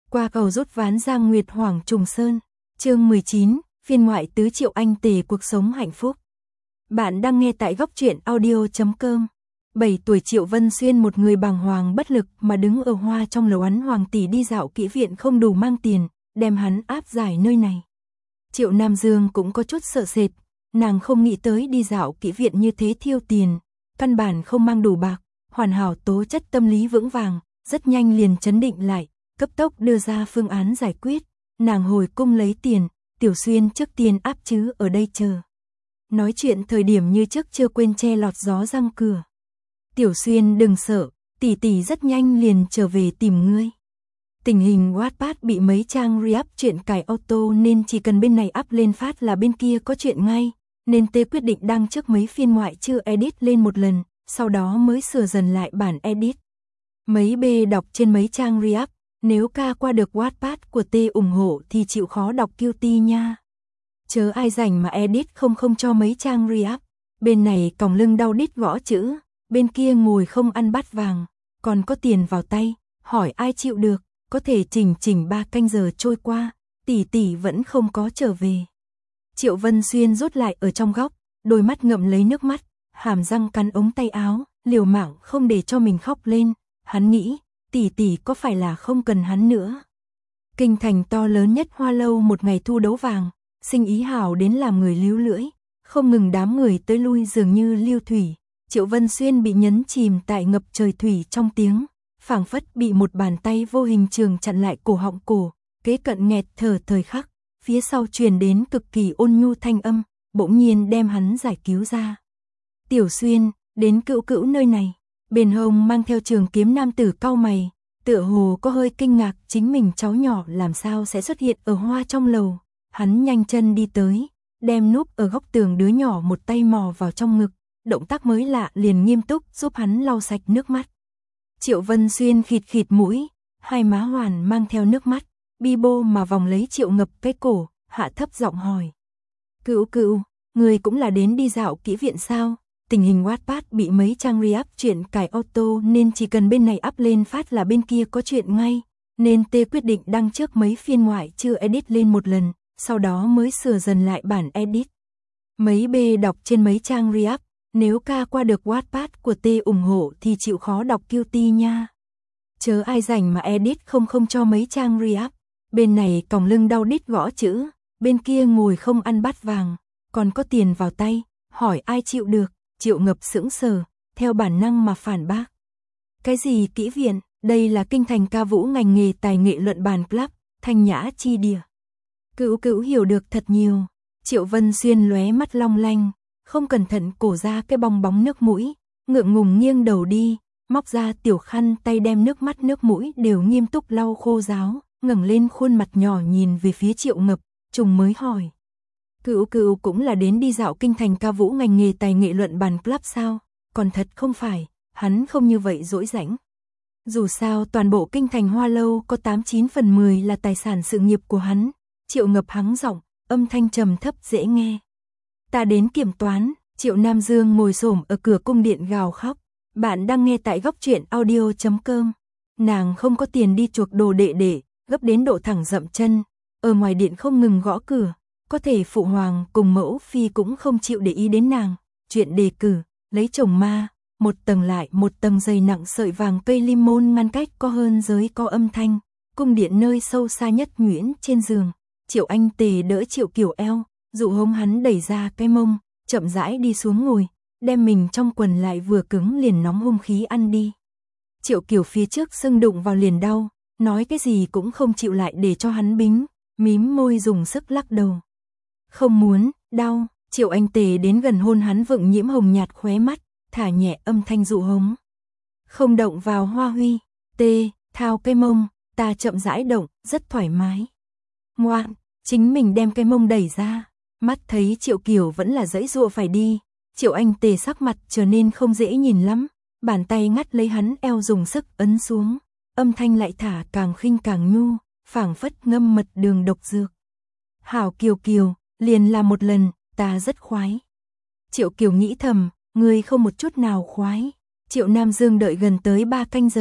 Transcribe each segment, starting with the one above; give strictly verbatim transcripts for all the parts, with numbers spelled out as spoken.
Qua cầu rút ván Giang Nguyệt Hoàng Trùng Sơn. Chương mười chín, phiên ngoại tứ Triệu Anh Tề cuộc sống hạnh phúc. Bạn đang nghe tại góc truyện audio chấm com. bảy tuổi Triệu Vân Xuyên, một người bàng hoàng bất lực mà đứng ở hoa trong lầu án hoàng tỷ đi dạo kỹ viện không đủ mang tiền, đem hắn áp giải nơi này. Triệu Nam Dương cũng có chút sợ sệt, nàng không nghĩ tới đi dạo kỹ viện như thế thiêu tiền, căn bản không mang đủ bạc, hoàn hảo tố chất tâm lý vững vàng, rất nhanh liền chấn định lại, cấp tốc đưa ra phương án giải quyết. Nàng hồi cung lấy tiền, Tiểu Xuyên trước tiên áp chứ ở đây chờ. Nói chuyện thời điểm như trước chưa quên che lọt gió răng cửa. Tiểu Xuyên đừng sợ, tỷ tỷ rất nhanh liền trở về tìm ngươi. Tình hình Wattpad bị mấy trang re-up chuyện cải auto nên chỉ cần bên này up lên phát là bên kia có chuyện ngay, nên Tê quyết định đăng trước mấy phiên ngoại chưa edit lên một lần, sau đó mới sửa dần lại bản edit. Mấy bê đọc trên mấy trang re-up, nếu ca qua được Wattpad của Tê ủng hộ thì chịu khó đọc Cutie nha. Chớ ai rảnh mà edit không không cho mấy trang re-up. Bên này còng lưng đau đít gõ chữ, bên kia ngồi không ăn bát vàng, còn có tiền vào tay, hỏi ai chịu được, có thể chỉnh chỉnh ba canh giờ trôi qua, tỷ tỷ vẫn không có trở về. Triệu Vân Xuyên rút lại ở trong góc, đôi mắt ngậm lấy nước mắt, hàm răng cắn ống tay áo, liều mạng không để cho mình khóc lên. Hắn nghĩ, tỷ tỷ có phải là không cần hắn nữa. Kinh thành to lớn nhất Hoa Lâu một ngày thu đấu vàng, sinh ý hảo đến làm người líu lưỡi, không ngừng đám người tới lui dường như lưu thủy. Triệu Vân Xuyên bị nhấn chìm tại ngập trời thủy trong tiếng, phảng phất bị một bàn tay vô hình trường chặn lại cổ họng cổ, kế cận nghẹt thở thời khắc, phía sau truyền đến cực kỳ ôn nhu thanh âm, bỗng nhiên đem hắn giải cứu ra. Tiểu Xuyên, đến Cữu Cữu nơi này. Bên hông mang theo trường kiếm nam tử cau mày, tựa hồ có hơi kinh ngạc chính mình cháu nhỏ làm sao sẽ xuất hiện ở hoa trong lầu. Hắn nhanh chân đi tới, đem núp ở góc tường đứa nhỏ một tay mò vào trong ngực, động tác mới lạ liền nghiêm túc giúp hắn lau sạch nước mắt. Triệu Vân Xuyên khịt khịt mũi, hai má hoàn mang theo nước mắt, bi bô mà vòng lấy Triệu Ngập cái cổ, hạ thấp giọng hỏi. Cữu Cữu, người cũng là đến đi dạo kỹ viện sao? Tình hình Wattpad bị mấy trang re-up chuyện cải auto nên chỉ cần bên này up lên phát là bên kia có chuyện ngay, nên Tê quyết định đăng trước mấy phiên ngoại chưa edit lên một lần, sau đó mới sửa dần lại bản edit. Mấy bê đọc trên mấy trang re-up, nếu ca qua được Wattpad của Tê ủng hộ thì chịu khó đọc Cutie nha. Chớ ai rảnh mà edit không không cho mấy trang re-up. Bên này còng lưng đau đít gõ chữ, bên kia ngồi không ăn bát vàng, còn có tiền vào tay, hỏi ai chịu được. Triệu Ngập sững sờ, theo bản năng mà phản bác. Cái gì kỹ viện, đây là kinh thành ca vũ ngành nghề tài nghệ luận bàn club, thanh nhã chi địa. Cữu Cữu hiểu được thật nhiều. Triệu Vân Xuyên lóe mắt long lanh, không cẩn thận cổ ra cái bong bóng nước mũi, ngượng ngùng nghiêng đầu đi, móc ra tiểu khăn tay đem nước mắt nước mũi đều nghiêm túc lau khô ráo, ngẩng lên khuôn mặt nhỏ nhìn về phía Triệu Ngập, trùng mới hỏi. Cữu Cữu cũng là đến đi dạo kinh thành ca vũ ngành nghề tài nghệ luận bàn club sao? Còn thật không phải, hắn không như vậy dỗi rãnh. Dù sao toàn bộ kinh thành Hoa Lâu có tám chín phần mười là tài sản sự nghiệp của hắn. Triệu Ngập hắng giọng, âm thanh trầm thấp dễ nghe. Ta đến kiểm toán. Triệu Nam Dương ngồi xổm ở cửa cung điện gào khóc. Bạn đang nghe tại góc truyện audio chấm com. Nàng không có tiền đi chuộc đồ đệ đệ, gấp đến độ thẳng dậm chân. Ở ngoài điện không ngừng gõ cửa. Có thể phụ hoàng cùng mẫu phi cũng không chịu để ý đến nàng. Chuyện đề cử, lấy chồng ma, một tầng lại một tầng dày nặng sợi vàng cây lim môn ngăn cách có hơn giới có âm thanh. Cung điện nơi sâu xa nhất nhuyễn trên giường. Triệu Anh Tề đỡ Triệu Kiều eo, dụ hống hắn đẩy ra cái mông, chậm rãi đi xuống ngồi, đem mình trong quần lại vừa cứng liền nóng hung khí ăn đi. Triệu Kiều phía trước sưng đụng vào liền đau, nói cái gì cũng không chịu lại để cho hắn bính, mím môi dùng sức lắc đầu. Không muốn, đau. Triệu Anh Tề đến gần hôn hắn vựng nhiễm hồng nhạt khóe mắt, thả nhẹ âm thanh dụ hống. Không động vào Hoa Huy. Tê, thao cái mông, ta chậm rãi động, rất thoải mái. Ngoan, chính mình đem cái mông đẩy ra. Mắt thấy Triệu Kiều vẫn là giãy giụa phải đi, Triệu Anh Tề sắc mặt trở nên không dễ nhìn lắm, bàn tay ngắt lấy hắn eo dùng sức ấn xuống, âm thanh lại thả càng khinh càng nhu, phảng phất ngâm mật đường độc dược. Hảo Kiều Kiều, liền làm một lần, ta rất khoái. Triệu Kiều nghĩ thầm, ngươi không một chút nào khoái. Triệu Nam Dương đợi gần tới ba canh giờ,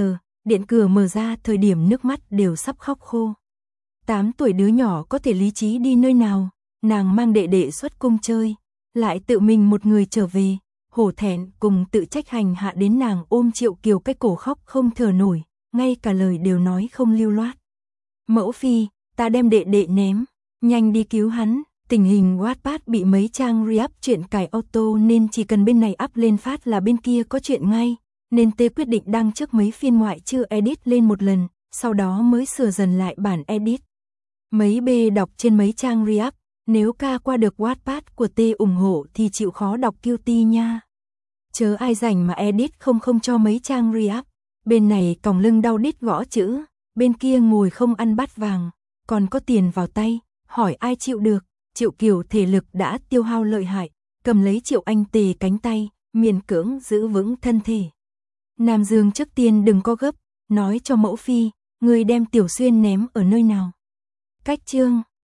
Điện cửa mở ra, thời điểm nước mắt đều sắp khóc khô. Tám tuổi đứa nhỏ có thể lý trí đi nơi nào, nàng mang đệ đệ xuất cung chơi, lại tự mình một người trở về, hổ thẹn cùng tự trách hành hạ đến nàng ôm Triệu Kiều cái cổ khóc không thở nổi, ngay cả lời đều nói không lưu loát. Mẫu phi, ta đem đệ đệ ném, nhanh đi cứu hắn. Tình hình Wattpad bị mấy trang re-up chuyện cài auto nên chỉ cần bên này up lên phát là bên kia có chuyện ngay, nên T quyết định đăng trước mấy phiên ngoại chưa edit lên một lần, sau đó mới sửa dần lại bản edit. Mấy B đọc trên mấy trang re-up, nếu ca qua được Wattpad của T ủng hộ thì chịu khó đọc Cutie nha. Chớ ai rảnh mà edit không không cho mấy trang re-up, bên này còng lưng đau đít gõ chữ, bên kia ngồi không ăn bát vàng, còn có tiền vào tay, hỏi ai chịu được. Triệu Kiều thể lực đã tiêu hao lợi hại, cầm lấy Triệu Anh Tề cánh tay, miễn cưỡng giữ vững thân thể. Nam Dương trước tiên đừng có gấp, nói cho mẫu phi, người đem Tiểu Xuyên ném ở nơi nào. Cách chương